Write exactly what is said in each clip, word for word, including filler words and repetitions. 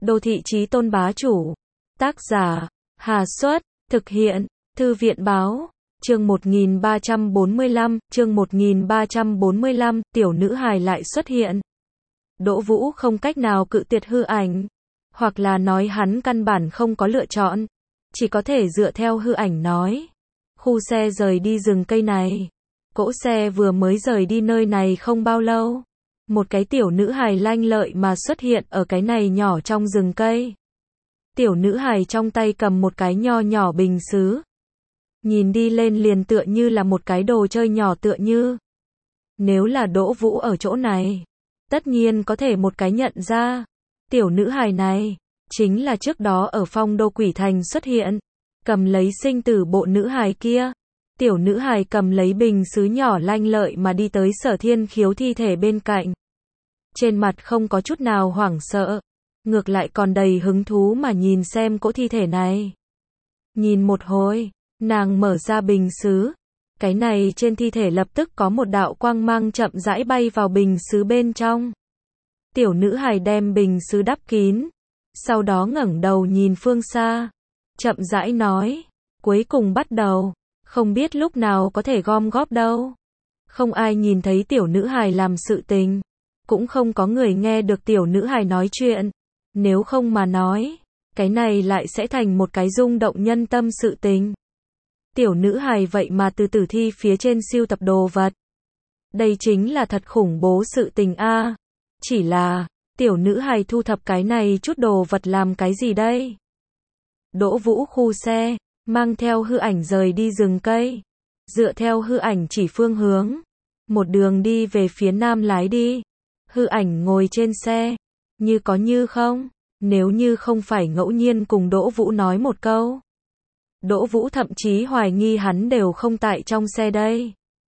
Đô thị chí tôn bá chủ. Tác giả, Hà Xuất, thực hiện, Thư viện báo. Chương một nghìn ba trăm bốn mươi lăm, chương một nghìn ba trăm bốn mươi lăm, tiểu nữ hài lại xuất hiện. Đỗ Vũ không cách nào cự tuyệt hư ảnh, hoặc là nói hắn căn bản không có lựa chọn, chỉ có thể dựa theo hư ảnh nói. Khu xe rời đi rừng cây này. Cỗ xe vừa mới rời đi nơi này không bao lâu. Một cái tiểu nữ hài lanh lợi mà xuất hiện ở cái này nhỏ trong rừng cây. Tiểu nữ hài trong tay cầm một cái nho nhỏ bình sứ. Nhìn đi lên liền tựa như là một cái đồ chơi nhỏ tựa như. Nếu là Đỗ Vũ ở chỗ này, tất nhiên có thể một cái nhận ra. Tiểu nữ hài này, chính là trước đó ở Phong Đô Quỷ Thành xuất hiện, cầm lấy sinh tử bộ nữ hài kia. Tiểu nữ hài cầm lấy bình sứ nhỏ lanh lợi mà đi tới Sở Thiên Khiếu thi thể bên cạnh. Trên mặt không có chút nào hoảng sợ, ngược lại còn đầy hứng thú mà nhìn xem cỗ thi thể này. Nhìn một hồi, nàng mở ra bình sứ. Cái này trên thi thể lập tức có một đạo quang mang chậm rãi bay vào bình sứ bên trong. Tiểu nữ hài đem bình sứ đắp kín, sau đó ngẩng đầu nhìn phương xa, chậm rãi nói, cuối cùng bắt đầu, không biết lúc nào có thể gom góp đâu. Không ai nhìn thấy tiểu nữ hài làm sự tình, cũng không có người nghe được tiểu nữ hài nói chuyện, nếu không mà nói, cái này lại sẽ thành một cái rung động nhân tâm sự tình. Tiểu nữ hài vậy mà từ tử thi phía trên sưu tập đồ vật. Đây chính là thật khủng bố sự tình a. Chỉ là, tiểu nữ hài thu thập cái này chút đồ vật làm cái gì đây? Đỗ Vũ khu xe, mang theo hư ảnh rời đi rừng cây. Dựa theo hư ảnh chỉ phương hướng, một đường đi về phía nam lái đi. Hư ảnh ngồi trên xe, như có như không, nếu như không phải ngẫu nhiên cùng Đỗ Vũ nói một câu. Đỗ Vũ thậm chí hoài nghi hắn đều không tại trong xe đây.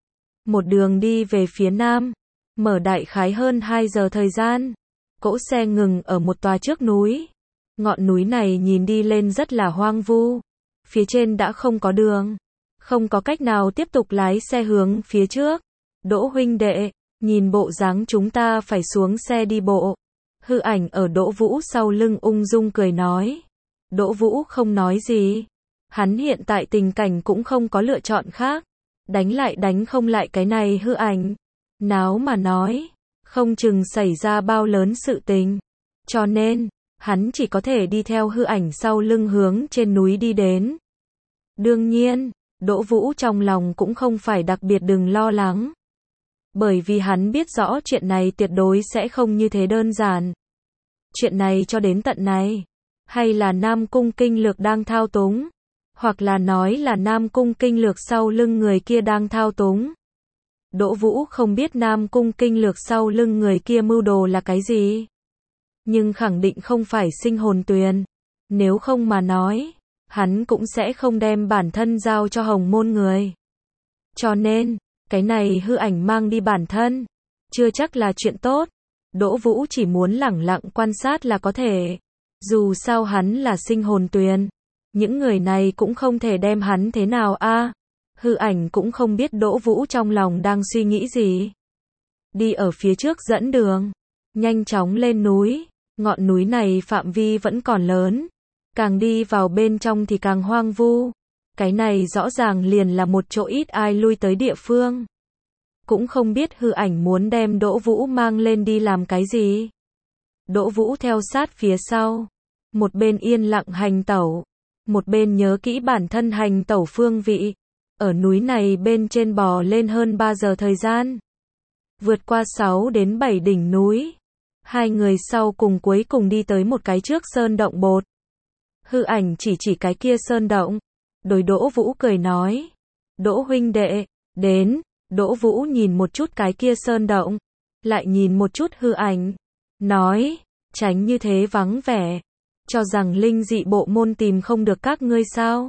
Một đường đi về phía nam, mở đại khái hơn hai giờ thời gian. Cỗ xe ngừng ở một tòa trước núi. Ngọn núi này nhìn đi lên rất là hoang vu. Phía trên đã không có đường, không có cách nào tiếp tục lái xe hướng phía trước. Đỗ huynh đệ, nhìn bộ dáng chúng ta phải xuống xe đi bộ. Hư ảnh ở Đỗ Vũ sau lưng ung dung cười nói. Đỗ Vũ không nói gì. Hắn hiện tại tình cảnh cũng không có lựa chọn khác. Đánh lại đánh không lại cái này hư ảnh. Náo mà nói, không chừng xảy ra bao lớn sự tình. Cho nên, hắn chỉ có thể đi theo hư ảnh sau lưng hướng trên núi đi đến. Đương nhiên, Đỗ Vũ trong lòng cũng không phải đặc biệt đừng lo lắng. Bởi vì hắn biết rõ chuyện này tuyệt đối sẽ không như thế đơn giản. Chuyện này cho đến tận này, hay là Nam Cung Kinh Lược đang thao túng, hoặc là nói là Nam Cung Kinh Lược sau lưng người kia đang thao túng. Đỗ Vũ không biết Nam Cung Kinh Lược sau lưng người kia mưu đồ là cái gì. Nhưng khẳng định không phải Sinh Hồn Tuyền. Nếu không mà nói, hắn cũng sẽ không đem bản thân giao cho Hồng Môn người. Cho nên, cái này hư ảnh mang đi bản thân, chưa chắc là chuyện tốt. Đỗ Vũ chỉ muốn lẳng lặng quan sát là có thể. Dù sao hắn là Sinh Hồn Tuyền, những người này cũng không thể đem hắn thế nào a. Hư ảnh cũng không biết Đỗ Vũ trong lòng đang suy nghĩ gì. Đi ở phía trước dẫn đường, nhanh chóng lên núi. Ngọn núi này phạm vi vẫn còn lớn, càng đi vào bên trong thì càng hoang vu. Cái này rõ ràng liền là một chỗ ít ai lui tới địa phương. Cũng không biết hư ảnh muốn đem Đỗ Vũ mang lên đi làm cái gì. Đỗ Vũ theo sát phía sau, một bên yên lặng hành tẩu, một bên nhớ kỹ bản thân hành tẩu phương vị. Ở núi này bên trên bò lên hơn ba giờ thời gian, vượt qua sáu đến bảy đỉnh núi. Hai người sau cùng cuối cùng đi tới một cái trước sơn động bột. Hư ảnh chỉ chỉ cái kia sơn động. Đối Đỗ Vũ cười nói. Đỗ huynh đệ, đến. Đỗ Vũ nhìn một chút cái kia sơn động, lại nhìn một chút hư ảnh. Nói, tránh như thế vắng vẻ. Cho rằng linh dị bộ môn tìm không được các ngươi sao.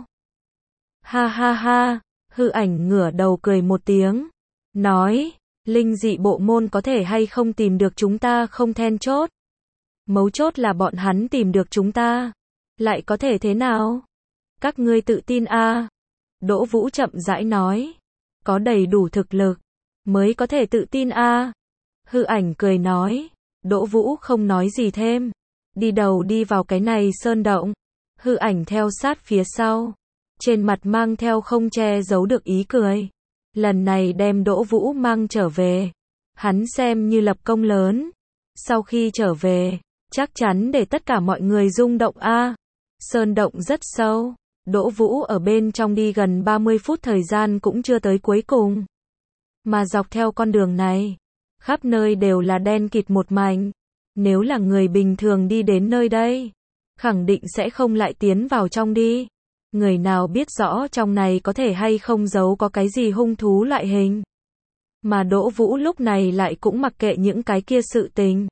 Ha ha ha, hư ảnh ngửa đầu cười một tiếng. Nói, linh dị bộ môn có thể hay không tìm được chúng ta không then chốt. Mấu chốt là bọn hắn tìm được chúng ta. Lại có thể thế nào? Các ngươi tự tin a? À? Đỗ Vũ chậm rãi nói. Có đầy đủ thực lực, mới có thể tự tin a. À? Hư ảnh cười nói. Đỗ Vũ không nói gì thêm. đi đầu đi vào cái này sơn động. Hư ảnh theo sát phía sau, trên mặt mang theo không che giấu được ý cười. Lần này đem Đỗ Vũ mang trở về, hắn xem như lập công lớn. Sau khi trở về, chắc chắn để tất cả mọi người rung động a. Sơn động rất sâu, Đỗ Vũ ở bên trong đi gần ba mươi phút thời gian cũng chưa tới cuối cùng. Mà dọc theo con đường này, khắp nơi đều là đen kịt một mảnh. Nếu là người bình thường đi đến nơi đây, khẳng định sẽ không lại tiến vào trong đi. Người nào biết rõ trong này có thể hay không giấu có cái gì hung thú loại hình. Mà Đỗ Vũ lúc này lại cũng mặc kệ những cái kia sự tình.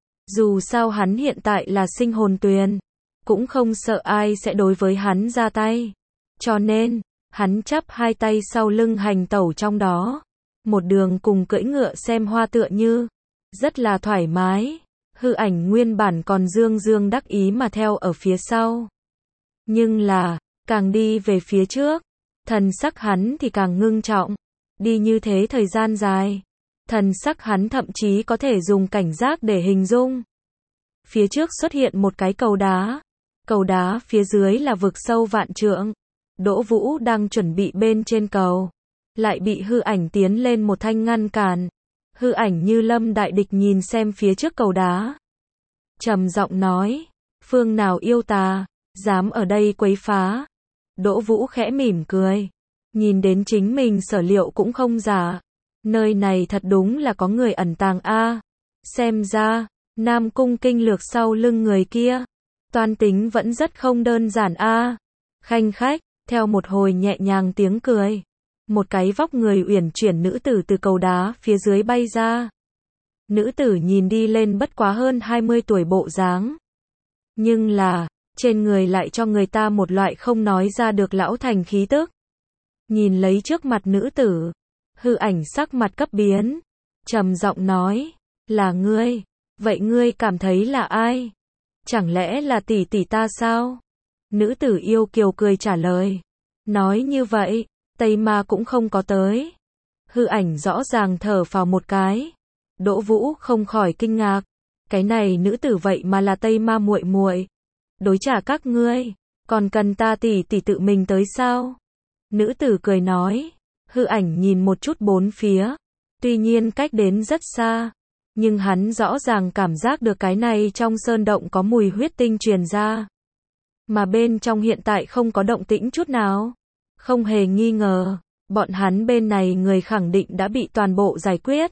Dù sao hắn hiện tại là sinh hồn tuyền, cũng không sợ ai sẽ đối với hắn ra tay. Cho nên, hắn chắp hai tay sau lưng hành tẩu trong đó. Một đường cùng cưỡi ngựa xem hoa tựa như, rất là thoải mái. Hư ảnh nguyên bản còn dương dương đắc ý mà theo ở phía sau. Nhưng là, càng đi về phía trước, thần sắc hắn thì càng ngưng trọng. Đi như thế thời gian dài, thần sắc hắn thậm chí có thể dùng cảnh giác để hình dung. Phía trước xuất hiện một cái cầu đá. Cầu đá phía dưới là vực sâu vạn trượng. Đỗ Vũ đang chuẩn bị bên trên cầu, lại bị hư ảnh tiến lên một thanh ngăn cản. Hư ảnh như lâm đại địch nhìn xem phía trước cầu đá, trầm giọng nói, phương nào yêu tà, dám ở đây quấy phá. Đỗ Vũ khẽ mỉm cười, nhìn đến chính mình sở liệu cũng không giả. Nơi này thật đúng là có người ẩn tàng a. Xem ra, Nam Cung kinh lược sau lưng người kia, toan tính vẫn rất không đơn giản a. Khanh khách, theo một hồi nhẹ nhàng tiếng cười, một cái vóc người uyển chuyển nữ tử từ cầu đá phía dưới bay ra. Nữ tử nhìn đi lên bất quá hơn hai mươi tuổi bộ dáng. Nhưng là, trên người lại cho người ta một loại không nói ra được lão thành khí tức. Nhìn lấy trước mặt nữ tử, hư ảnh sắc mặt cấp biến, trầm giọng nói, là ngươi, vậy ngươi cảm thấy là ai? Chẳng lẽ là tỷ tỷ ta sao? Nữ tử yêu kiều cười trả lời, nói như vậy, Tây Ma cũng không có tới. Hư ảnh rõ ràng thở phào một cái. Đỗ Vũ không khỏi kinh ngạc, cái này nữ tử vậy mà là Tây Ma muội muội. Đối trả các ngươi, còn cần ta tỷ tỷ tự mình tới sao? Nữ tử cười nói. Hư ảnh nhìn một chút bốn phía, tuy nhiên cách đến rất xa, nhưng hắn rõ ràng cảm giác được cái này trong sơn động có mùi huyết tinh truyền ra. Mà bên trong hiện tại không có động tĩnh chút nào. Không hề nghi ngờ, bọn hắn bên này người khẳng định đã bị toàn bộ giải quyết.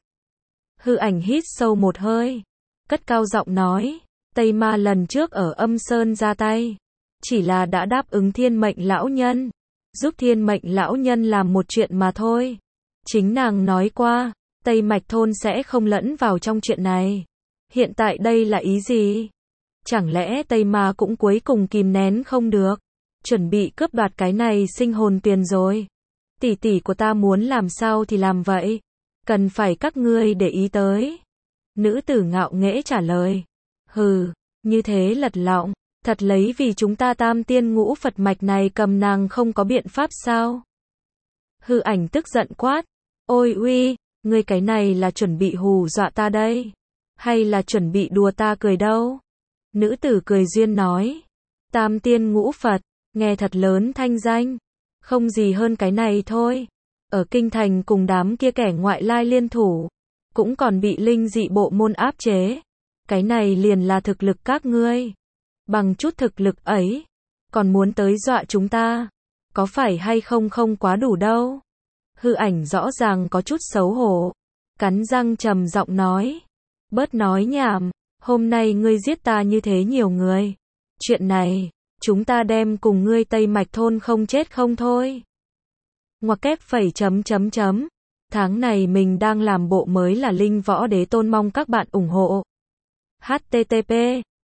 Hư ảnh hít sâu một hơi, cất cao giọng nói, Tây Ma lần trước ở Âm Sơn ra tay, chỉ là đã đáp ứng Thiên Mệnh lão nhân, giúp Thiên Mệnh lão nhân làm một chuyện mà thôi. Chính nàng nói qua, Tây Mạch thôn sẽ không lẫn vào trong chuyện này. Hiện tại đây là ý gì? Chẳng lẽ Tây Ma cũng cuối cùng kìm nén không được, chuẩn bị cướp đoạt cái này sinh hồn tiền rồi? Tỷ tỷ của ta muốn làm sao thì làm vậy, cần phải các ngươi để ý tới. Nữ tử ngạo nghễ trả lời. Hừ, như thế lật lọng, thật lấy vì chúng ta tam tiên ngũ Phật mạch này cầm nàng không có biện pháp sao? Hư ảnh tức giận quát, ôi uy, ngươi cái này là chuẩn bị hù dọa ta đây, hay là chuẩn bị đùa ta cười đâu? Nữ tử cười duyên nói, tam tiên ngũ Phật, nghe thật lớn thanh danh, không gì hơn cái này thôi. Ở kinh thành cùng đám kia kẻ ngoại lai liên thủ, cũng còn bị linh dị bộ môn áp chế. Cái này liền là thực lực các ngươi. Bằng chút thực lực ấy, còn muốn tới dọa chúng ta, có phải hay không không quá đủ đâu. Hư ảnh rõ ràng có chút xấu hổ, cắn răng trầm giọng nói, bớt nói nhảm, hôm nay ngươi giết ta như thế nhiều người, chuyện này, chúng ta đem cùng ngươi Tây Mạch thôn không chết không thôi. Ngoặc kép phẩy chấm chấm chấm, tháng này mình đang làm bộ mới là Linh Võ Đế Tôn, mong các bạn ủng hộ. H T T P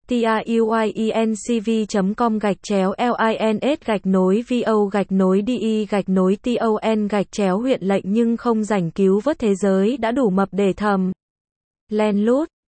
TIUIENCV chấm com gạch chéo LINS gạch nối VO gạch nối DI gạch nối TON gạch chéo huyện lệnh nhưng không rảnh cứu vớt thế giới đã đủ mập để thầm. Len lút.